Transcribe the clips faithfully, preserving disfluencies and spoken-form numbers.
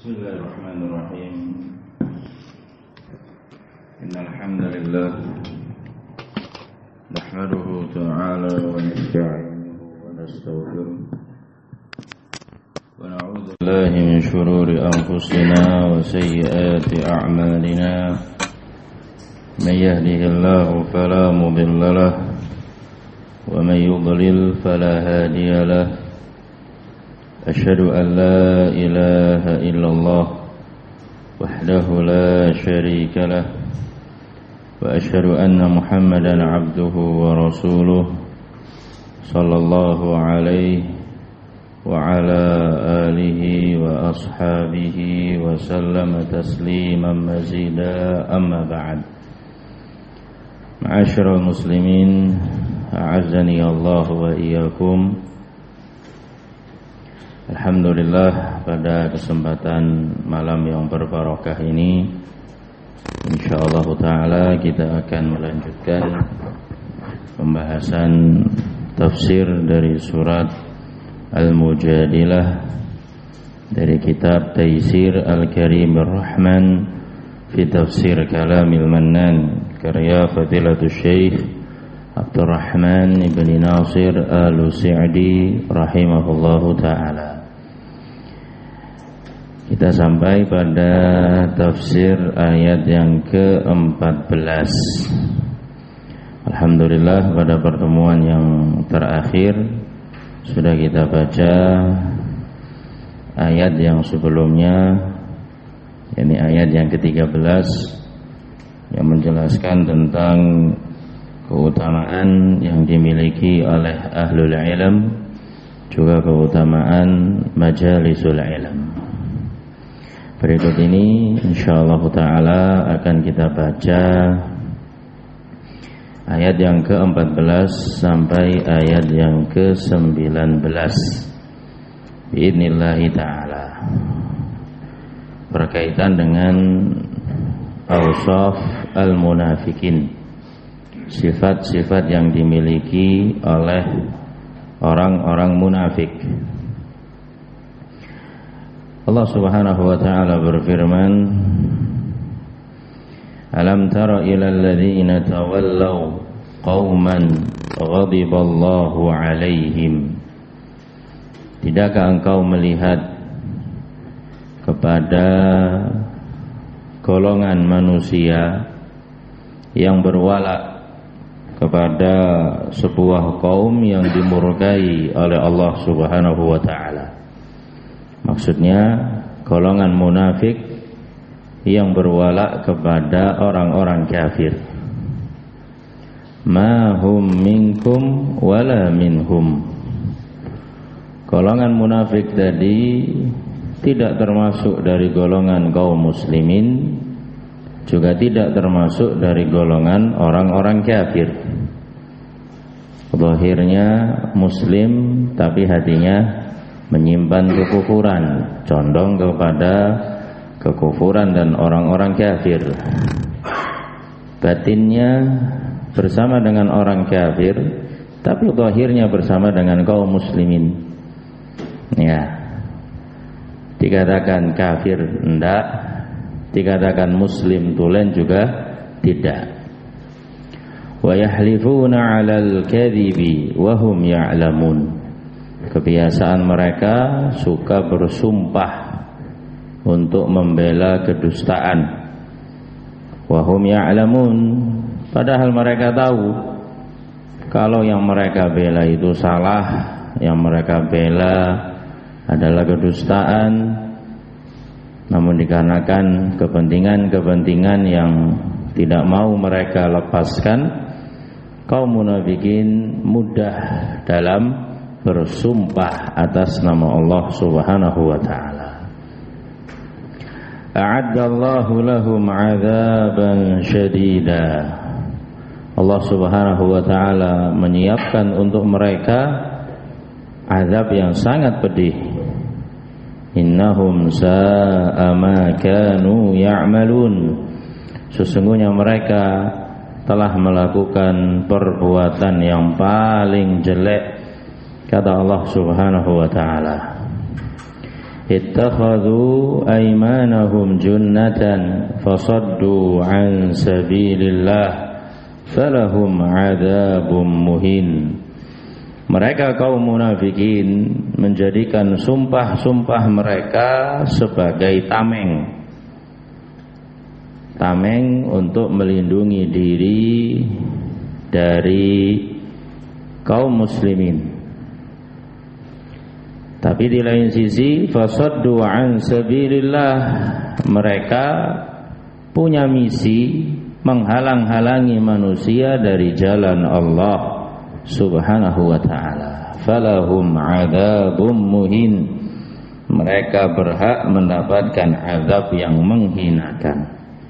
Bismillahirrahmanirrahim. Innal hamdalillah nahmaduhu ta'ala wa nasta'inuhu wa nastaghfiruh wa na'udzu billahi min shururi anfusina wa sayyiati a'malina. Man yahdihillahu fala mudilla lahu wa man yudlil fala hadiya lahu. أشهد أن لا إله إلا الله وحده لا شريك له وأشهد أن محمدا عبده ورسوله صلى الله عليه وعلى آله وأصحابه وسلم تسليما مزيدا. أما بعد. معاشر المسلمين أعزني الله وإياكم. Alhamdulillah, pada kesempatan malam yang berbarokah ini insyaallah ta'ala kita akan melanjutkan pembahasan tafsir dari surat Al-Mujadilah dari kitab Taysir Al-Karim Ar-Rahman fi Tafsir Kalamil Mannan karya Fadilatul Syekh Abdurrahman ibn Nasir Al-Sa'di rahimahullahu ta'ala. Kita sampai pada tafsir ayat yang keempat belas. Alhamdulillah, pada pertemuan yang terakhir sudah kita baca ayat yang sebelumnya, yakni ayat yang ketiga belas yang menjelaskan tentang keutamaan yang dimiliki oleh ahlul ilm, juga keutamaan majalisul ilm. Berikut ini insyaallah ta'ala akan kita baca ayat yang keempat belas sampai ayat yang kesembilan belas biidznillah ta'ala, berkaitan dengan awsaf al-munafikin, sifat-sifat yang dimiliki oleh orang-orang munafik. Allah Subhanahu wa ta'ala berfirman, Alam tara ilal ladzina tawallaw qauman ghadiballahu alaihim. Tidakkah engkau melihat kepada golongan manusia yang berwala kepada sebuah kaum yang dimurkai oleh Allah Subhanahu wa ta'ala. Maksudnya golongan munafik yang berwala kepada orang-orang kafir. Ma hum minkum wala minhum. Golongan munafik tadi tidak termasuk dari golongan kaum muslimin, juga tidak termasuk dari golongan orang-orang kafir. Zahirnya muslim tapi hatinya menyimpan kekufuran, condong kepada kekufuran dan orang-orang kafir. Batinnya bersama dengan orang kafir, tapi zahirnya bersama dengan kaum muslimin. Ya, dikatakan kafir enggak, dikatakan muslim tulen juga tidak. Wa yahlifuna 'alal kadhibi wa hum ya'lamun. Kebiasaan mereka suka bersumpah untuk membela kedustaan. Wa hum ya'lamun, padahal mereka tahu kalau yang mereka bela itu salah, yang mereka bela adalah kedustaan. Namun dikarenakan kepentingan-kepentingan yang tidak mau mereka lepaskan, kaum munafikin mudah dalam bersumpah atas nama Allah Subhanahu wa ta'ala. A'addallahu lahum 'adzaban syadida. Allah Subhanahu wa ta'ala menyiapkan untuk mereka azab yang sangat pedih. Innahum sa'a ma kanu ya'malun. Sesungguhnya mereka telah melakukan perbuatan yang paling jelek, kata Allah Subhanahu wa ta'ala. ittakhadhu aymanahum junnatan fasaddu an sabilillah falahum adzabun muhin. Mereka kaum munafikin menjadikan sumpah-sumpah mereka sebagai tameng. Tameng untuk melindungi diri dari kaum muslimin. Tapi di lain sisi fasaddu an sabilillah, mereka punya misi menghalang-halangi manusia dari jalan Allah Subhanahu wa ta'ala. Falahum adzabun muhin, mereka berhak mendapatkan azab yang menghinakan.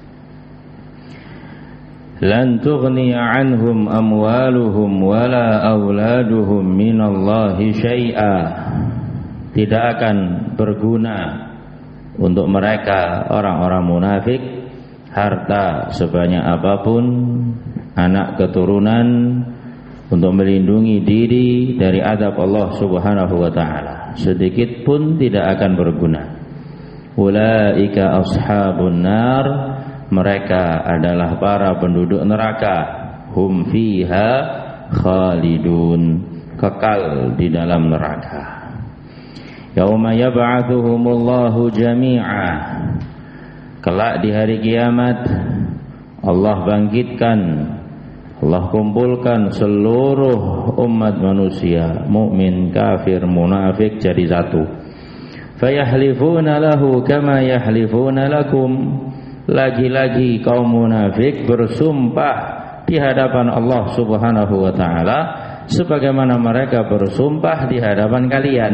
Lan tughniya anhum amwaluhum wala auladuhum minallahi syai'a. Tidak akan berguna untuk mereka orang-orang munafik harta sebanyak apapun, anak keturunan, untuk melindungi diri dari azab Allah Subhanahu wa ta'ala. Sedikit pun tidak akan berguna. Ulaika ashabun nar, mereka adalah para penduduk neraka. Hum fiha khalidun, kekal di dalam neraka. Yauma yab'atsuhumullahu jami'a, kelak di hari kiamat Allah bangkitkan, Allah kumpulkan seluruh umat manusia, mukmin, kafir, munafik jadi satu. Fayahlifuna lahu kama yahlifuna lakum. Lagi-lagi kaum munafik bersumpah di hadapan Allah Subhanahu wa ta'ala sebagaimana mereka bersumpah di hadapan kalian.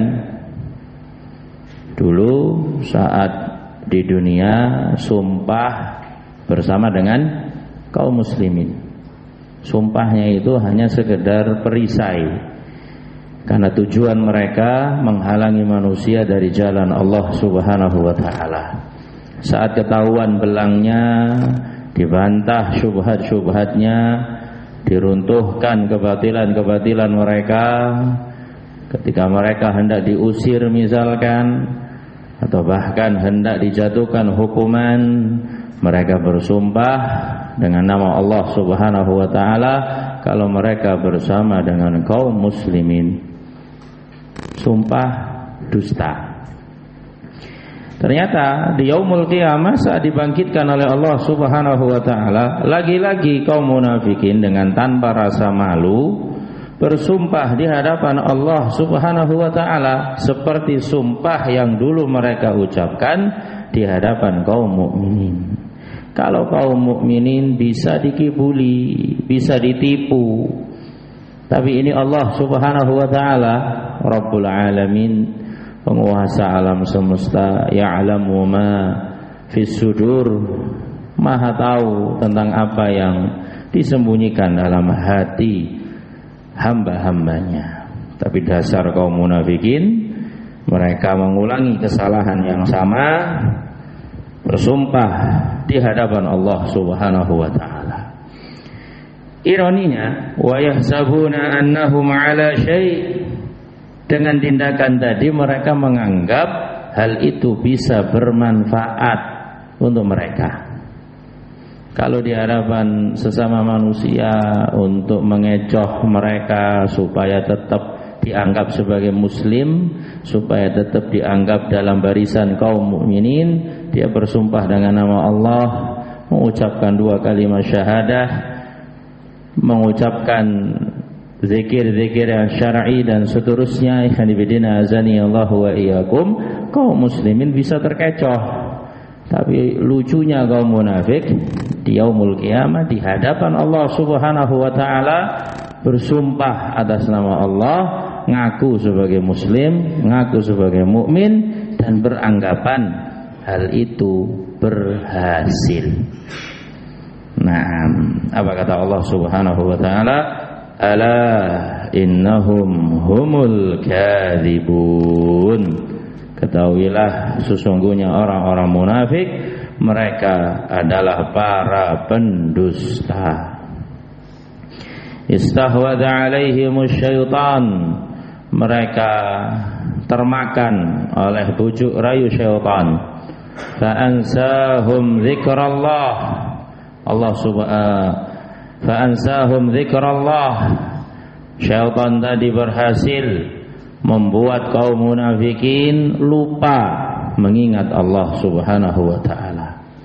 Dulu saat di dunia sumpah bersama dengan kaum muslimin. Sumpahnya itu hanya sekedar perisai, karena tujuan mereka menghalangi manusia dari jalan Allah Subhanahu wa ta'ala. Saat ketahuan belangnya, dibantah syubhat-syubhatnya, diruntuhkan kebatilan-kebatilan mereka, ketika mereka hendak diusir misalkan, atau bahkan hendak dijatuhkan hukuman, mereka bersumpah dengan nama Allah Subhanahu wa ta'ala kalau mereka bersama dengan kaum muslimin. Sumpah dusta. Ternyata di yaumul qiyamah saat dibangkitkan oleh Allah Subhanahu wa ta'ala, lagi-lagi kaum munafikin dengan tanpa rasa malu bersumpah di hadapan Allah Subhanahu wa ta'ala seperti sumpah yang dulu mereka ucapkan di hadapan kaum mukminin. Kalau kaum mukminin bisa dikibuli, bisa ditipu, tapi ini Allah Subhanahu wa ta'ala Rabbul Alamin, penguasa alam semesta, ya'lamu ma fis sudur, maha tahu tentang apa yang disembunyikan dalam hati hamba-hambanya. Tapi dasar kaum munafikin, mereka mengulangi kesalahan yang sama, bersumpah di hadapan Allah Subhanahu wa ta'ala. Ironinya, wa yahsabuna annahum ala syai', dengan tindakan tadi mereka menganggap hal itu bisa bermanfaat untuk mereka. Kalau di hadapan sesama manusia untuk mengecoh mereka supaya tetap dianggap sebagai muslim, supaya tetap dianggap dalam barisan kaum mukminin, dia bersumpah dengan nama Allah, mengucapkan dua kalimat syahadah, mengucapkan zikir-zikir yang syar'i dan seterusnya. Ikhwan fillah azani Allah wa iyyakum, kaum muslimin bisa terkecoh. Tapi lucunya kaum munafik di yaumul qiyamah di hadapan Allah Subhanahu wa ta'ala bersumpah atas nama Allah, ngaku sebagai muslim, ngaku sebagai mukmin, dan beranggapan hal itu berhasil. Nah, apa kata Allah Subhanahu wa ta'ala? Ala innahum humul kadzibun. Ketahuilah sesungguhnya orang-orang munafik, mereka adalah para pendusta. Istahwadha alaihimus syaitan, mereka termakan oleh bujuk rayu syaitan. Fa ansahum dzikrallah. Allah subhanahu fa ansahum dzikrallah. Syaitan tadi berhasil membuat kaum munafikin lupa mengingat Allah subhanahu wa ta'ala.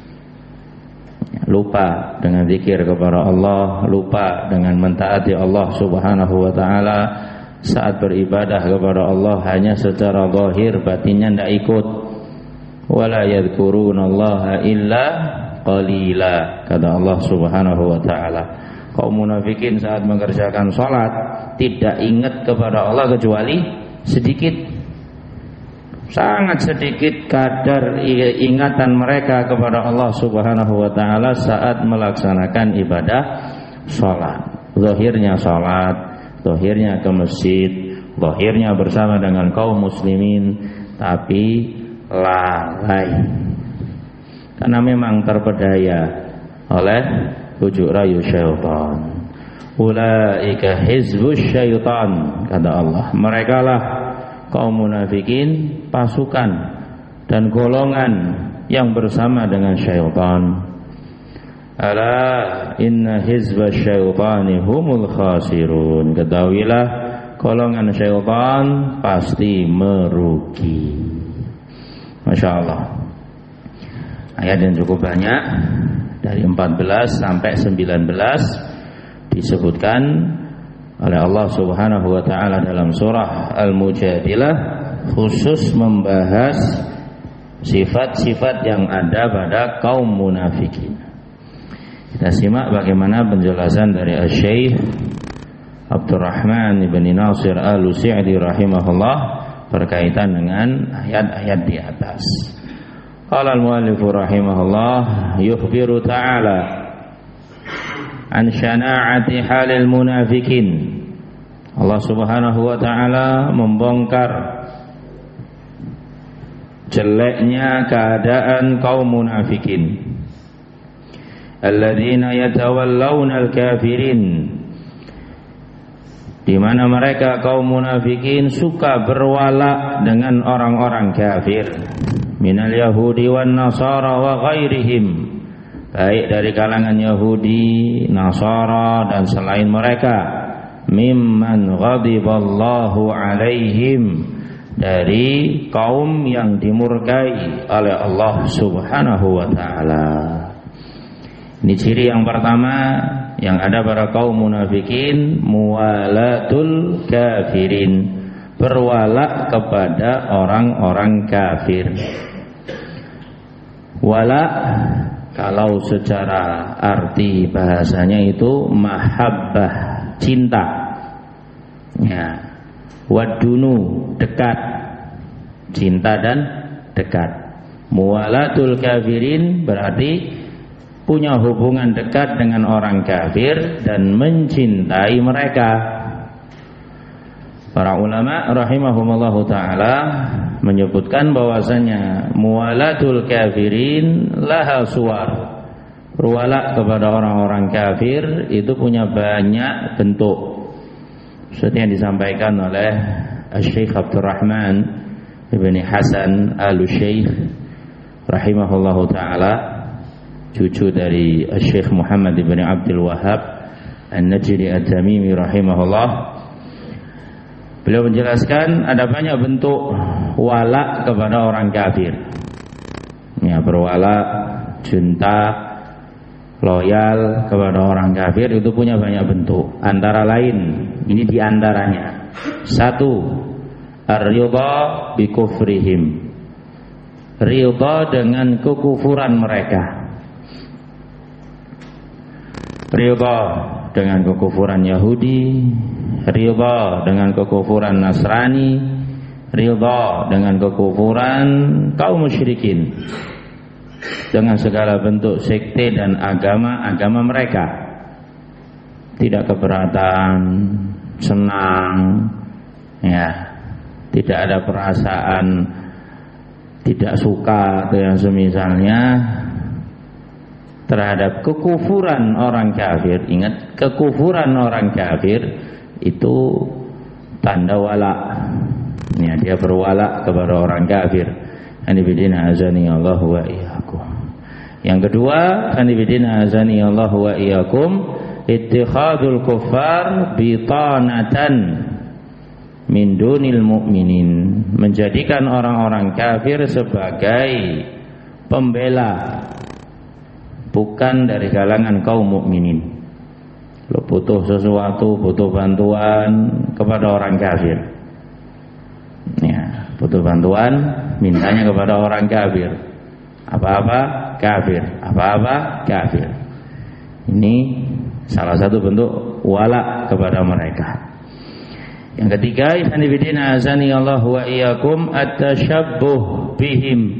Lupa dengan zikir kepada Allah, lupa dengan mentaati Allah subhanahu wa ta'ala. Saat beribadah kepada Allah hanya secara zahir, batinnya tidak ikut. Wala yadhkurunallaha illa qalila, kata Allah subhanahu wa ta'ala. Kaum munafikin saat mengerjakan sholat tidak ingat kepada Allah kecuali sedikit, sangat sedikit kadar ingatan mereka kepada Allah subhanahu wa ta'ala saat melaksanakan ibadah sholat. Zahirnya sholat, zahirnya ke masjid, zahirnya bersama dengan kaum muslimin, tapi lalai karena memang terpedaya oleh bujuk rayu syaitan. Ulaika hizbus syaitan, kata Allah. Mereka lah kaum munafikin, pasukan dan golongan yang bersama dengan syaitan. Ala inna hizbas syaitani humul khasirun. Ketahuilah golongan syaitan pasti merugi. Masya Allah. Ayat yang cukup banyak, dari empat belas sampai sembilan belas disebutkan oleh Allah subhanahu wa ta'ala dalam surah Al-Mujadilah, khusus membahas sifat-sifat yang ada pada kaum munafikin. Kita simak bagaimana penjelasan dari Asy-Syaikh Abdurrahman ibn Nasir Al-Sa'di rahimahullah berkaitan dengan ayat-ayat di atas. Qala al-muallif rahimahullah, yukhbiru ta'ala an syana'ati halil munafikin. Allah subhanahu wa ta'ala membongkar jeleknya keadaan kaum munafikin. Alladzina yatawallawna al-kafirin, di mana mereka kaum munafikin suka berwala dengan orang-orang kafir. Minal yahudi wan nasara wa ghairihim, baik dari kalangan Yahudi, Nasara dan selain mereka. Mimman ghadiballahu alaihim, dari kaum yang dimurkai oleh Allah subhanahu wa ta'ala. Ini ciri yang pertama yang ada pada kaum munafikin, muwalatul kafirin, berwala kepada orang-orang kafir. Wala kalau secara arti bahasanya itu mahabbah, cinta. Ya. Wadunu, dekat. Cinta dan dekat. Muwalatul kafirin berarti punya hubungan dekat dengan orang kafir dan mencintai mereka. Para ulama rahimahumullahu ta'ala menyebutkan bahwasanya muwalatul kafirin laha suwar, berwala kepada orang-orang kafir itu punya banyak bentuk. Seperti yang disampaikan oleh Asy-Syaikh Abdurrahman ibn Hasan Al-Syaikh rahimahullahu ta'ala, cucu dari Asy-Syaikh Muhammad ibn Abdul Wahhab An-Najdi At-Tamimi rahimahullah. Beliau menjelaskan ada banyak bentuk wala kepada orang kafir. Ya, berwala, cinta, loyal kepada orang kafir itu punya banyak bentuk. Antara lain, ini diantaranya. Satu, ar-ridha bi kufrihim, ridha dengan kekufuran mereka. Ridha dengan kekufuran Yahudi, ridha dengan kekufuran Nasrani, ridha dengan kekufuran kaum musyrikin, dengan segala bentuk sekte dan agama-agama mereka. Tidak keberatan, senang, ya, tidak ada perasaan tidak suka atau yang semisalnya terhadap kekufuran orang kafir. Ingat, kekufuran orang kafir itu tanda wala. Ya, dia berwala kepada orang kafir. Anibidina azani Allah wa iyyakum. Yang kedua, anibidina azani Allah wa iyyakum, ittikhadul kuffar bitanatan min dunil mu'minin, menjadikan orang-orang kafir sebagai pembela bukan dari kalangan kaum mukminin. Lo butuh sesuatu, butuh bantuan kepada orang kafir, ya, butuh bantuan, mintanya kepada orang kafir. Apa-apa kafir, apa-apa kafir. Ini salah satu bentuk wala kepada mereka. Yang ketiga, ikhwanifidina azani Allah wa iyyakum, at-tashabbuh bihim,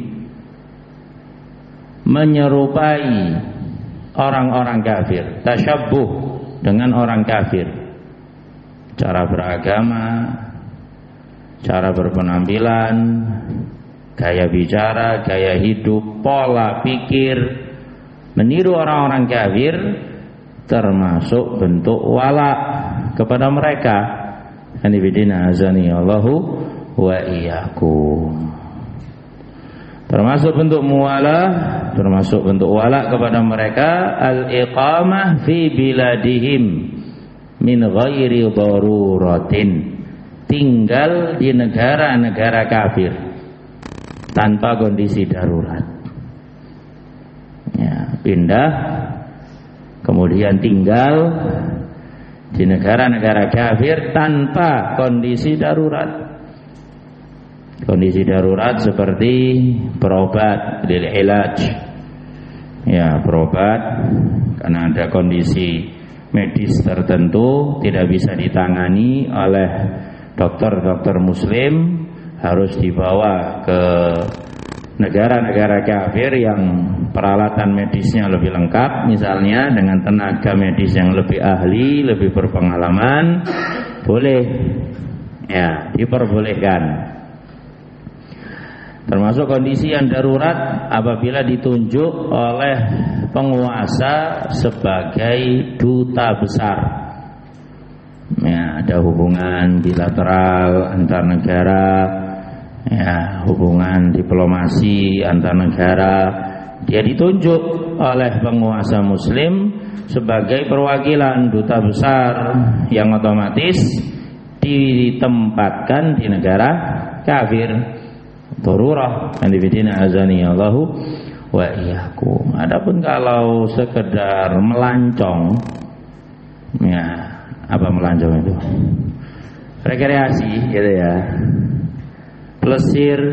menyerupai orang-orang kafir. Tasyabbuh dengan orang kafir, cara beragama, cara berpenampilan, gaya bicara, gaya hidup, pola pikir, meniru orang-orang kafir, termasuk bentuk wala kepada mereka. Hanifidina azani Allahu wa iyyakum. Termasuk bentuk muwala, termasuk bentuk wala kepada mereka, al-iqamah fi biladihim min ghairi daruratin, tinggal di negara-negara kafir tanpa kondisi darurat. Ya, pindah kemudian tinggal di negara-negara kafir tanpa kondisi darurat. Kondisi darurat seperti berobat, lil ilaj, ya, berobat karena ada kondisi medis tertentu tidak bisa ditangani oleh dokter-dokter muslim, harus dibawa ke negara-negara kafir yang peralatan medisnya lebih lengkap, misalnya dengan tenaga medis yang lebih ahli, lebih berpengalaman, boleh, ya, diperbolehkan. Termasuk kondisi yang darurat apabila ditunjuk oleh penguasa sebagai duta besar. Ya, ada hubungan bilateral antar negara, ya, hubungan diplomasi antar negara. Dia ditunjuk oleh penguasa muslim sebagai perwakilan duta besar yang otomatis ditempatkan di negara kafir. Darurah, anibidina azani Allahu wa iyyakum. Adapun kalau sekedar melancong, ya, apa melancong itu? Rekreasi, gitu ya, plesir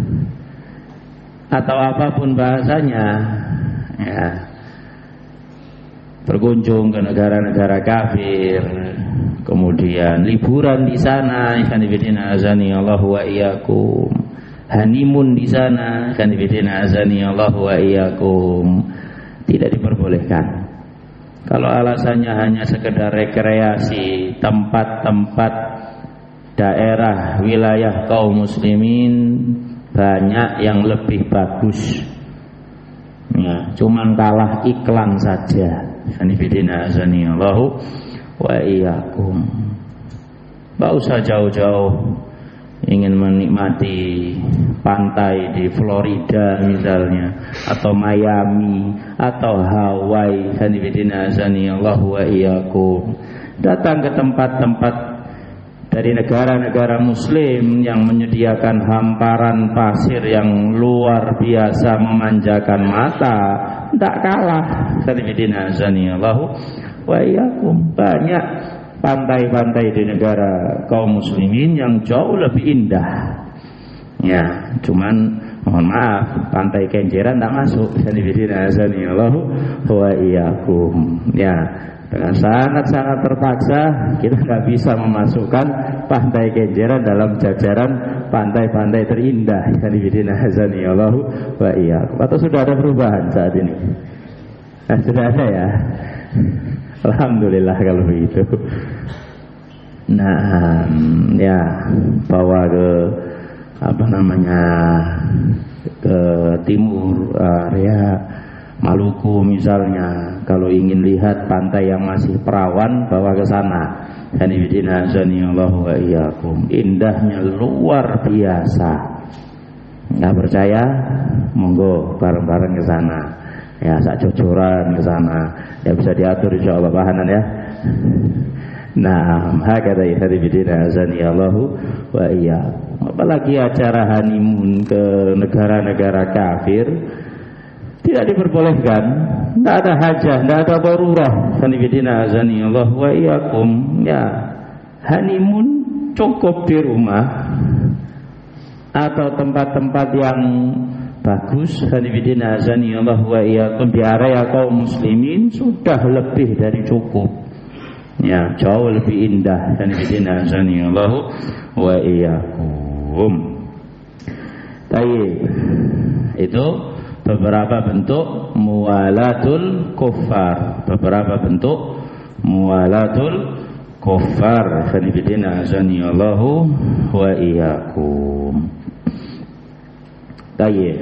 atau apapun bahasanya, ya, berkunjung ke negara-negara kafir, kemudian liburan di sana, anibidina azani Allahu wa iyyakum. Honeymoon di sana, kan bidina azani Allah wa iyyakum, tidak diperbolehkan. Kalau alasannya hanya sekedar rekreasi, tempat-tempat daerah wilayah kaum muslimin banyak yang lebih bagus, ya, cuman kalah iklan saja. Kan bidina azani Allah wa iyyakum. Enggak usah jauh-jauh ingin menikmati pantai di Florida misalnya, atau Miami, atau Hawaii, sanibidina azani Allah wa iyyakum, datang ke tempat-tempat dari negara-negara muslim yang menyediakan hamparan pasir yang luar biasa memanjakan mata, tidak kalah, sanibidina azani Allah wa iyyakum. Banyak pantai-pantai di negara kaum muslimin yang jauh lebih indah, ya, cuman mohon maaf, pantai Kenjeran tidak masuk. Sanibidina azani Allahu wa iyyakum. Ya, dengan sangat-sangat terpaksa kita tidak bisa memasukkan pantai Kenjeran dalam jajaran pantai-pantai terindah. Sanibidina azani Allahu wa iyyakum. Atau sudah ada perubahan saat ini? Nah, sudah ada, ya. Alhamdulillah kalau begitu. Nah, ya, bawa ke apa namanya, ke timur area Maluku misalnya, kalau ingin lihat melihat pantai yang masih perawan bawa ke sana. Hanifidina azanillahu wa iyyakum. Indahnya luar biasa. Enggak percaya? Monggo bareng-bareng ke sana. Ya, sak jojoran ke sana. Ya bisa diatur insyaallah bahanan ya. Nah, hakata hanifidina azanillahu wa iyyakum. Apalagi acara honeymoon ke negara-negara kafir tidak diperbolehkan, tidak ada hajah, tidak ada darurah. Hanifidina azanillahu wa iyyakum. Ya, honeymoon cukup di rumah atau tempat-tempat yang bagus. Hanifidina azanillahu wa iyyakum di area kaum muslimin sudah lebih dari cukup. Ya, jauh lebih indah. Hanifidina azanillahu wa iyyakum. Tayyib. Itu beberapa bentuk muwalatul kuffar, beberapa bentuk muwalatul kuffar. Hanifidina azanillahu wa iyyakum. Tayyib.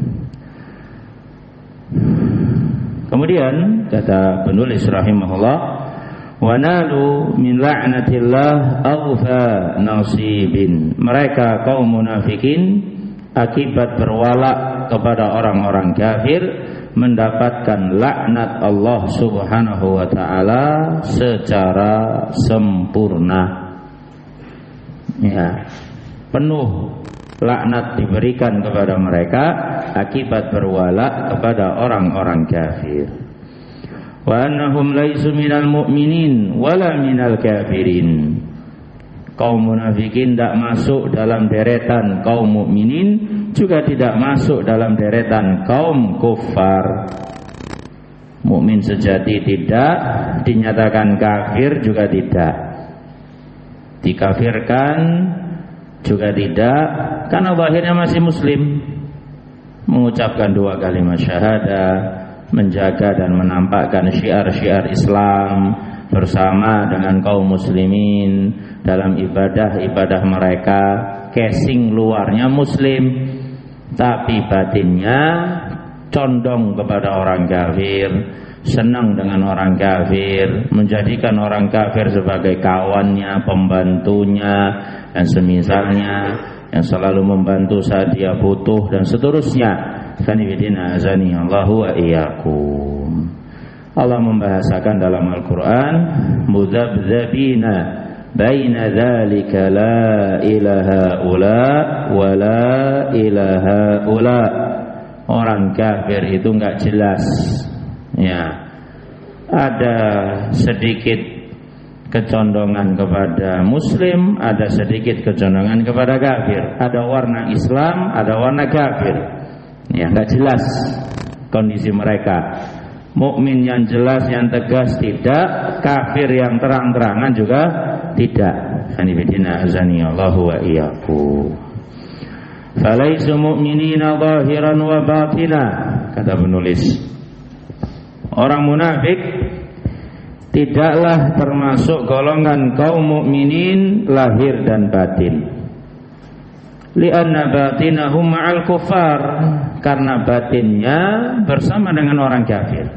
Kemudian kata penulis rahimahullah, wa nalu min la'natillah awfa nasibin. Mereka kaum munafikin akibat berwala kepada orang-orang kafir mendapatkan laknat Allah Subhanahu wa taala secara sempurna. Ya, penuh laknat diberikan kepada mereka akibat berwala kepada orang-orang kafir. Wa annahum laisu minal mu'minin wala minal kafirin. Kaum munafikin tidak masuk dalam deretan kaum mukminin, juga tidak masuk dalam deretan kaum kufar. Mukmin sejati tidak, dinyatakan kafir juga tidak, dikafirkan juga tidak, karena akhirnya masih muslim, mengucapkan dua kalimat syahadah, menjaga dan menampakkan syiar-syiar Islam bersama dengan kaum muslimin dalam ibadah-ibadah mereka. Casing luarnya muslim, tapi batinnya condong kepada orang kafir, senang dengan orang kafir, menjadikan orang kafir sebagai kawannya, pembantunya, dan semisalnya, yang selalu membantu saat dia butuh, dan seterusnya. Hanifidina azani Allahu wa iyyakum. Allah membahasakan dalam Al-Quran, mudzabdzabina baina dzalika la ilaha ula wa la ilaha ula. Orang kafir itu enggak jelas. Ya. Ada sedikit kecondongan kepada muslim, ada sedikit kecondongan kepada kafir. Ada warna Islam, ada warna kafir. Ya, enggak jelas kondisi mereka. Mukmin yang jelas, yang tegas tidak, kafir yang terang-terangan juga tidak. Hanifidina azani Allahu wa iyyakum. Falaisu mu'minina zahiran wa batina. Kata penulis, orang munafik tidaklah termasuk golongan kaum mukminin lahir dan batin. Lianna batinahum ma'al kuffar, karena batinnya bersama dengan orang kafir.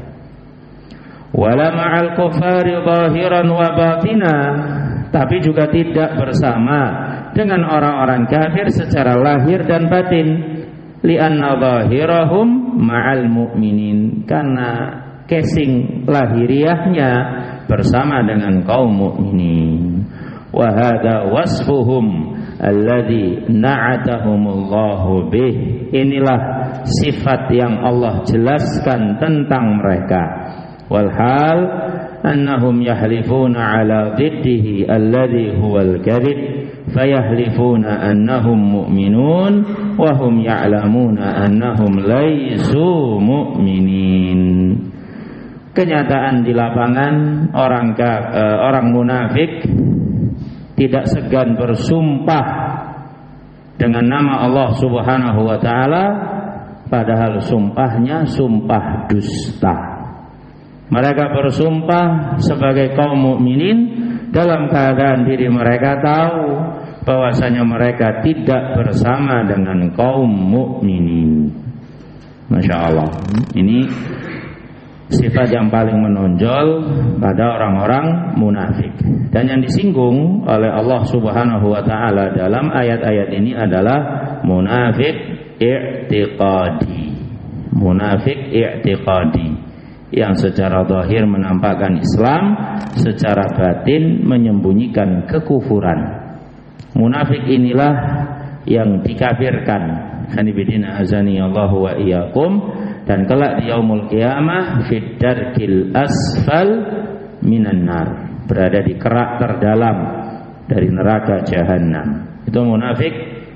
Wala ma'al kuffari zahiran wa batina, tapi juga tidak bersama dengan orang-orang kafir secara lahir dan batin. Lianna zahirahum ma'al mu'minin, karena casing lahiriahnya bersama dengan kaum mukminin. Wa hadza wasfuhum alladzi na'atahumullahu bih. Inilah sifat yang Allah jelaskan tentang mereka. Walhal annahum yahlifuna ala dhiddihi alladzi huwal kadhib, fayahlifuna annahum mu'minun wa hum ya'lamuna annahum laisu mu'minin. Kenyataan di lapangan, orang uh, orang munafik tidak segan bersumpah dengan nama Allah Subhanahu wa taala, padahal sumpahnya sumpah dusta. Mereka bersumpah sebagai kaum mukminin dalam keadaan diri mereka tahu bahwasanya mereka tidak bersama dengan kaum mukminin. Masya Allah. Ini sifat yang paling menonjol pada orang-orang munafik. Dan yang disinggung oleh Allah Subhanahu wa taala dalam ayat-ayat ini adalah munafik i'tiqadi. Munafik i'tiqadi yang secara zahir menampakkan Islam, secara batin menyembunyikan kekufuran. Munafik inilah yang dikafirkan. Hanibidina azani Allah wa iyyakum. Dan kelak di yaumul qiyamah fid darkil asfal minan nar, berada di kerak terdalam dari neraka jahanam. Itu munafik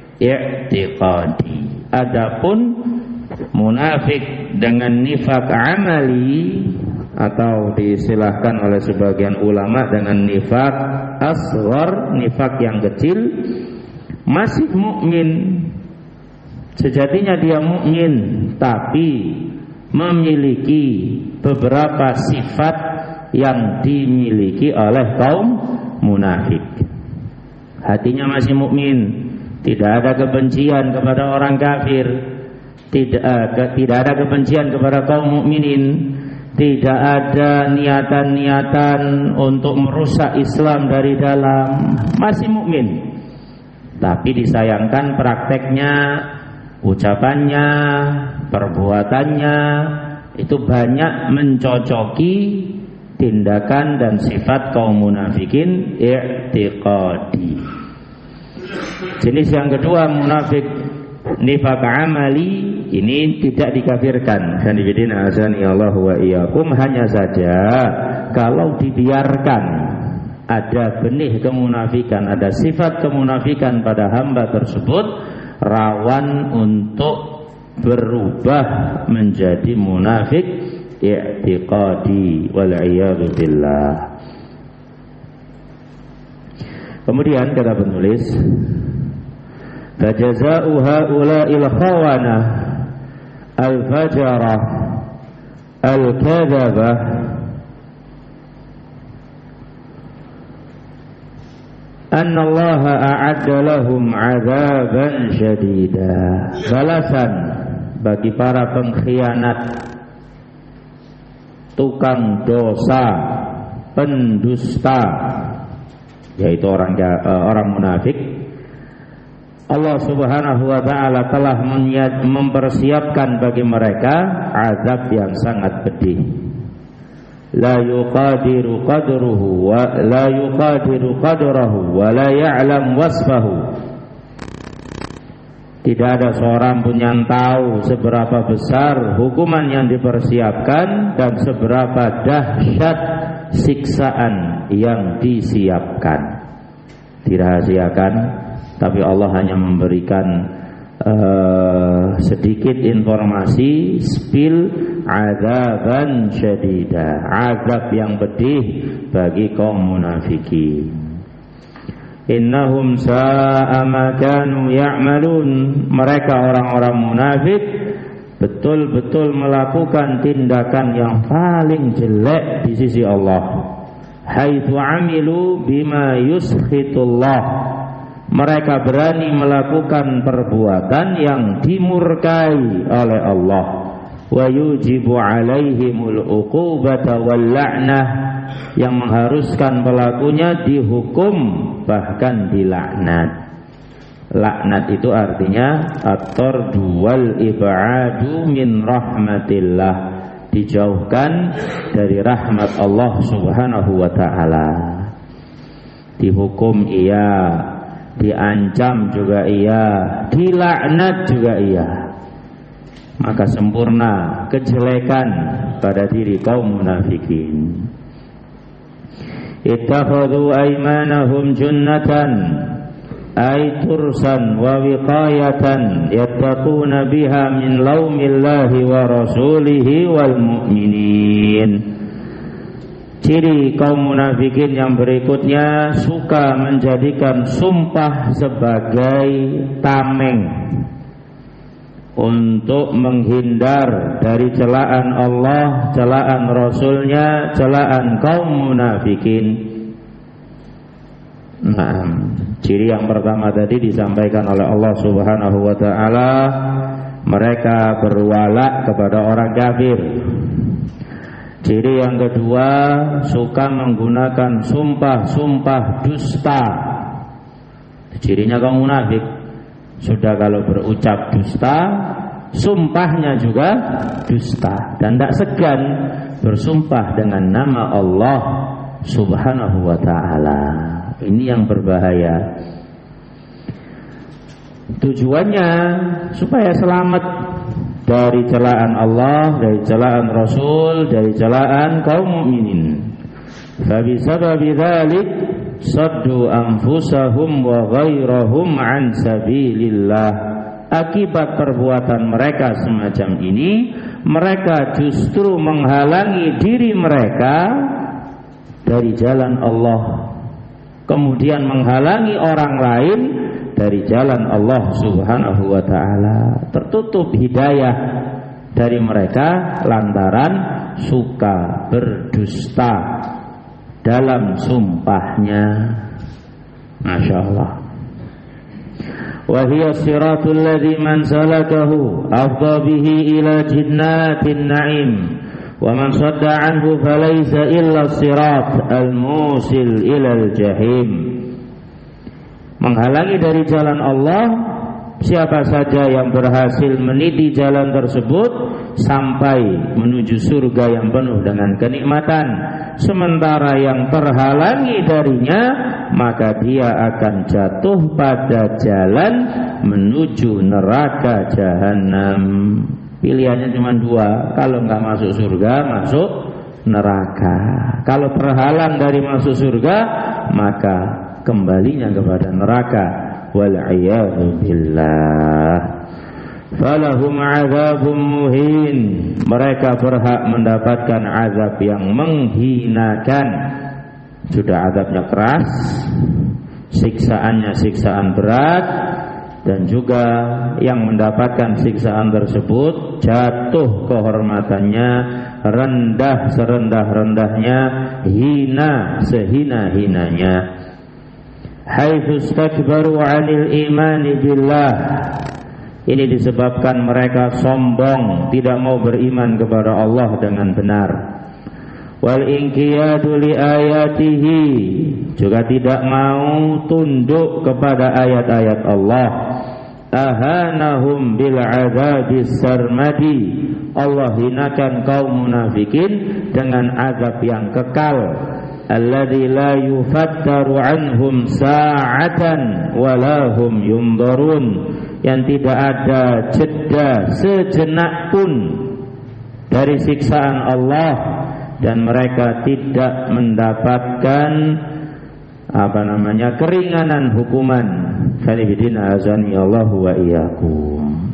i'tiqadi. Adapun munafik dengan nifak amali, atau diistilahkan oleh sebagian ulama dengan nifak asghar, nifak yang kecil, masih mukmin. Sejatinya dia mukmin, tapi memiliki beberapa sifat yang dimiliki oleh kaum munafik. Hatinya masih mukmin, tidak ada kebencian kepada orang kafir, tidak uh, tidak ada kebencian kepada kaum mukminin, tidak ada niatan-niatan untuk merusak Islam dari dalam, masih mukmin. Tapi disayangkan prakteknya, ucapannya, perbuatannya itu banyak mencocoki tindakan dan sifat kaum munafikin i'tiqadi. Jenis yang kedua munafik nifaq amali, ini tidak dikafirkan. Hanifidina azani Allah wa iyyakum. Hanya saja kalau dibiarkan ada benih kemunafikan, ada sifat kemunafikan pada hamba tersebut, rawan untuk berubah menjadi munafik i'tiqadi wal iyadu billah. Kemudian kata penulis, fajaza'u haula'il khawana al-fajarah al-kadhabah anna Allah a'adda lahum 'adzaban syadida. Balasan bagi para pengkhianat, tukang dosa, pendusta, yaitu orang orang munafik, Allah Subhanahu wa taala telah mempersiapkan bagi mereka azab yang sangat pedih. La yuqadiru qadruhu wa la yuqadiru qadrahu wa la ya'lam wasfahu. Tidak ada seorang pun yang tahu seberapa besar hukuman yang dipersiapkan dan seberapa dahsyat siksaan yang disiapkan. Dirahasiakan, tapi Allah hanya memberikan uh, sedikit informasi, spill azaban syadida, azab yang pedih bagi kaum munafikin. Innahum sa'a ma kanu ya'malun. Mereka orang-orang munafik betul-betul melakukan tindakan yang paling jelek di sisi Allah. Haitsu amilu bima yuskhitullah. Mereka berani melakukan perbuatan yang dimurkai oleh Allah. Wa yujibu alaihimul uqubata wal la'nah, yang mengharuskan pelakunya dihukum bahkan dilaknat. Laknat itu artinya at-tardu wal ib'adu min rahmatillah, dijauhkan dari rahmat Allah Subhanahu wa taala. Dihukum iya, diancam juga iya, dilaknat juga iya. Maka sempurna kejelekan pada diri kaum munafikin. Ittakhadhu aymanahum junnatan ay tursan wa wiqayatan yattaquna biha min laumillahi wa rasulihi wal mu'minin. Ciri kaum munafikin yang berikutnya, suka menjadikan sumpah sebagai tameng untuk menghindar dari celaan Allah, celaan Rasulnya, celaan kaum munafikin. Nah, ciri yang pertama tadi disampaikan oleh Allah Subhanahu wa taala, mereka berwala kepada orang kafir. Ciri yang kedua, suka menggunakan sumpah-sumpah dusta. Cirinya kaum munafik. Sudah kalau berucap dusta, sumpahnya juga dusta, dan tidak segan bersumpah dengan nama Allah Subhanahu wa ta'ala. Ini yang berbahaya. Tujuannya supaya selamat dari celaan Allah, dari celaan Rasul, dari celaan kaum mukminin. Fa bisababi dzalik saddu anfusahum wa ghairahum an sabilillah. Akibat perbuatan mereka semacam ini, mereka justru menghalangi diri mereka dari jalan Allah, kemudian menghalangi orang lain dari jalan Allah Subhanahu wa ta'ala. Tertutup hidayah dari mereka lantaran suka berdusta dalam sumpahnya. Masya Allah. Wa hiya siratul ladzi man salakahu afdha bihi ila jannatin na'im wa man sadda anhu falaysa illa sirat al-musil ila al-jahim. Menghalangi dari jalan Allah, siapa saja yang berhasil meniti jalan tersebut sampai menuju surga yang penuh dengan kenikmatan, sementara yang terhalangi darinya, maka dia akan jatuh pada jalan menuju neraka jahanam. Pilihannya cuma dua, kalau nggak masuk surga, masuk neraka. Kalau terhalang dari masuk surga, maka kembalinya kepada neraka. Wal'iyadu billah. Falahum azabun muhin. Mereka berhak mendapatkan azab yang menghinakan. Sudah azabnya keras, siksaannya siksaan berat, dan juga yang mendapatkan siksaan tersebut jatuh kehormatannya rendah serendah-rendahnya, hina sehina-hinanya. Haitsu istakbaru 'anil imani billah. Ini disebabkan mereka sombong, tidak mau beriman kepada Allah dengan benar. Wal inqiyadu li ayatihi, juga tidak mau tunduk kepada ayat-ayat Allah. Ahanahum bil 'adzabis sarmadi. Allah hinakan kaum munafikin dengan azab yang kekal. Alladzi la yufattaru anhum sa'atan wala hum yunzarun, yang tidak ada jeda sejenak pun dari siksaan Allah, dan mereka tidak mendapatkan apa namanya keringanan hukuman. Khalifidina azani Allah wa iyyakum.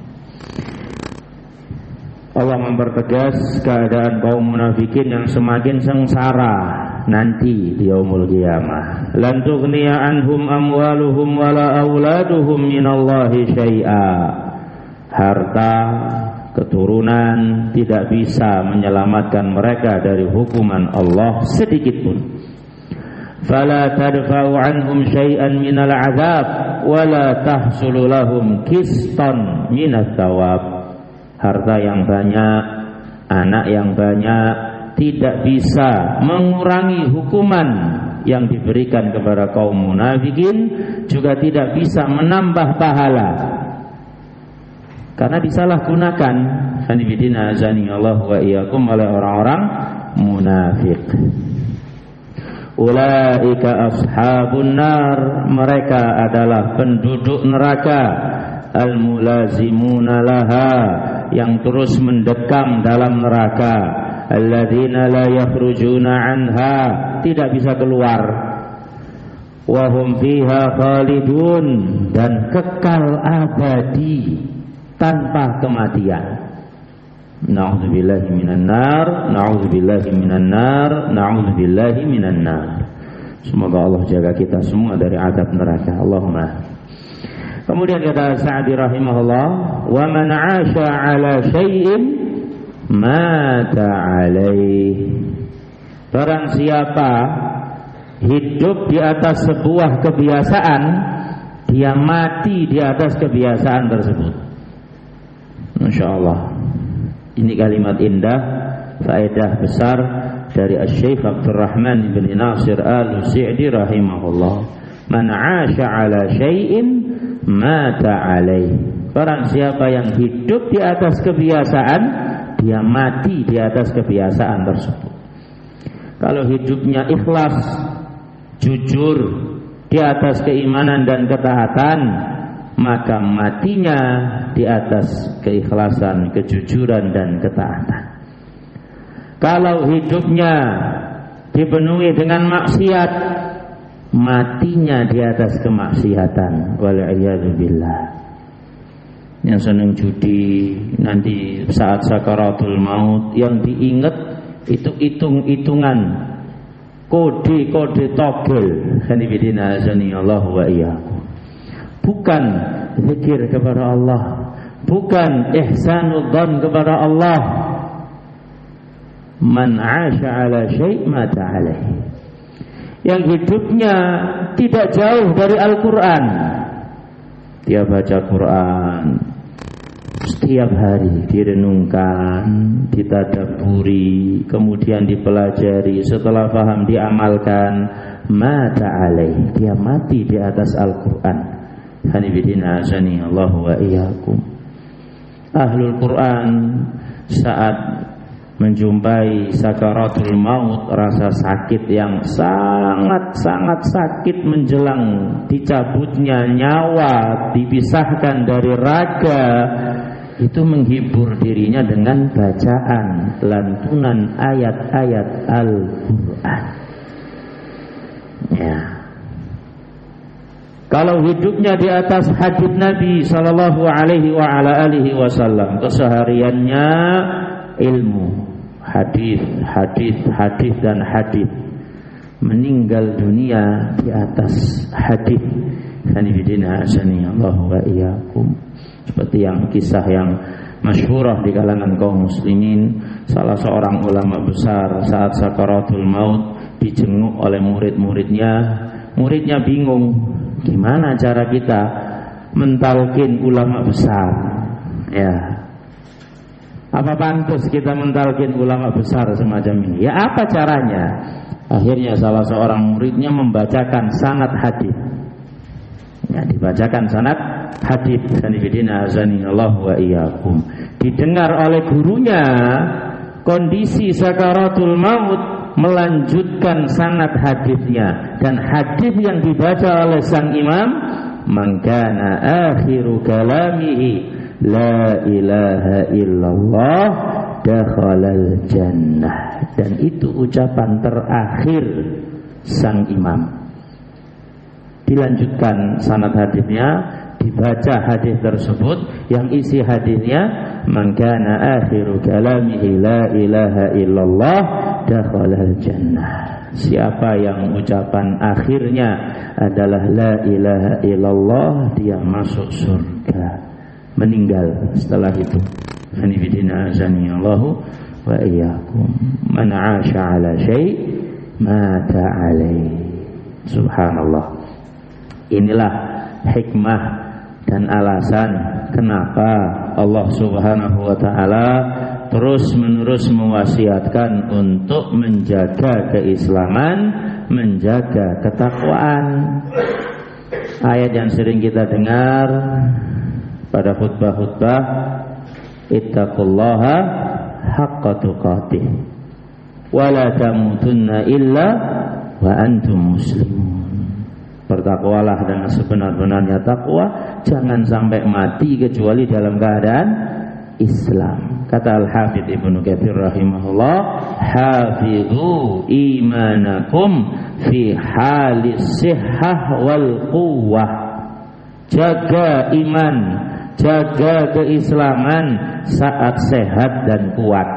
Allah mempertegas keadaan kaum munafikin yang semakin sengsara nanti di yaumul qiyamah. Lan tughniya anhum amwaluhum wala auladuhum minallahi syai'a. Harta, keturunan tidak bisa menyelamatkan mereka dari hukuman Allah sedikit pun. Fala tadfa'u anhum syai'an minal 'adzab wala tahsulu lahum qistan minat thawab. Harta yang banyak, anak yang banyak tidak bisa mengurangi hukuman yang diberikan kepada kaum munafikin, juga tidak bisa menambah pahala karena disalahgunakan. Hanifidina azani Allah wa iyyakum oleh orang-orang munafik. Ulaika ashabun nar, mereka adalah penduduk neraka. Al-mulazimuna laha, yang terus mendekam dalam neraka. Alladzina la yakhrujuna anha, tidak bisa keluar. Wa hum fiha khalidun, dan kekal abadi tanpa kematian. Na'udzubillahi minan nar, na'udzubillahi minan nar, na'udzubillahi minan nar. Semoga Allah jaga kita semua dari azab neraka. Allahumma. Kemudian kata Sa'di rahimahullah, wa man 'asha 'ala syai'in mata 'alaih. Barang siapa hidup di atas sebuah kebiasaan, dia mati di atas kebiasaan tersebut. Masya Allah. Ini kalimat indah faedah besar dari Asy-Syaikh Abdurrahman bin Nasir Al-Sa'di rahimahullah. Man 'asha 'ala syai'in mata 'alaihi. Barang siapa yang hidup di atas kebiasaan, dia mati di atas kebiasaan tersebut. Kalau hidupnya ikhlas, jujur di atas keimanan dan ketaatan, maka matinya di atas keikhlasan, kejujuran dan ketaatan. Kalau hidupnya dipenuhi dengan maksiat, matinya di atas kemaksiatan. Wal'iyadzubillah. Yang senang judi, nanti saat sakaratul maut yang diingat itu hitung-hitungan, kode-kode togel. Hanifidina azani Allah wa iyyakum. Bukan zikir kepada Allah, bukan ihsanud dzan kepada Allah. Man 'asha 'ala syai' mata 'alaihi. Yang hidupnya tidak jauh dari Al-Qur'an. Dia baca Quran setiap hari, direnungkan, ditadabburi, kemudian dipelajari, setelah paham diamalkan, mata 'alaihi. Dia mati di atas Al-Qur'an. Hanifidina azani Allah wa iyyakum. Ahlul Quran saat menjumpai sakaratul maut, rasa sakit yang sangat-sangat sakit menjelang dicabutnya nyawa, dipisahkan dari raga, itu menghibur dirinya dengan bacaan lantunan ayat-ayat Al-Quran. Ya. Kalau hidupnya di atas hadits Nabi sallallahu alaihi wa ala alihi wasallam, kesehariannya ilmu, hadis, hadis, hadis dan hadis, meninggal dunia di atas hadis. Hanifidina azani Allah wa iyyakum. Seperti yang kisah yang masyhurah di kalangan kaum muslimin, salah seorang ulama besar saat sakaratul maut dijenguk oleh murid-muridnya. Muridnya bingung, gimana cara kita mentalkin ulama besar? Ya, apa pantas kita mentalkin ulama besar semacam ini? Ya, apa caranya? Akhirnya salah seorang muridnya membacakan sanad hadis. Ya, dibacakan sanad hadis. Sanibidina azani Allah wa iyyakum. Didengar oleh gurunya, kondisi sakaratul maut, melanjutkan sanad hadisnya, dan hadis yang dibaca oleh sang imam, man kana akhiru kalamihi la ilaha illallah dakhalal jannah. Dan itu ucapan terakhir sang imam. Dilanjutkan sanad hadisnya, dibaca hadis tersebut, yang isi hadisnya man kana akhiru kalamihi la ilaha illallah dakhalal jannah. Siapa yang ucapan akhirnya adalah la ilaha illallah, dia masuk surga. Meninggal setelah itu. Hanifidina azani Allahu wa iyyakum. Man 'asha 'ala syai' mata 'alaihi. Subhanallah. Inilah hikmah dan alasan kenapa Allah Subhanahu wa taala terus-menerus mewasiatkan untuk menjaga keislaman, menjaga ketakwaan. Ayat yang sering kita dengar pada khutbah-khutbah, ittaqullaha haqqa tuqatih wa la tamutunna illa wa antum muslimun. Bertakwalah dengan sebenar-benarnya takwa, jangan sampai mati kecuali dalam keadaan Islam. Kata Al-Hafidz Ibnu Katsir rahimahullah, hafidhu imanakum fi halis sihhah wal quwwah. Jaga iman, jaga keislaman saat sehat dan kuat.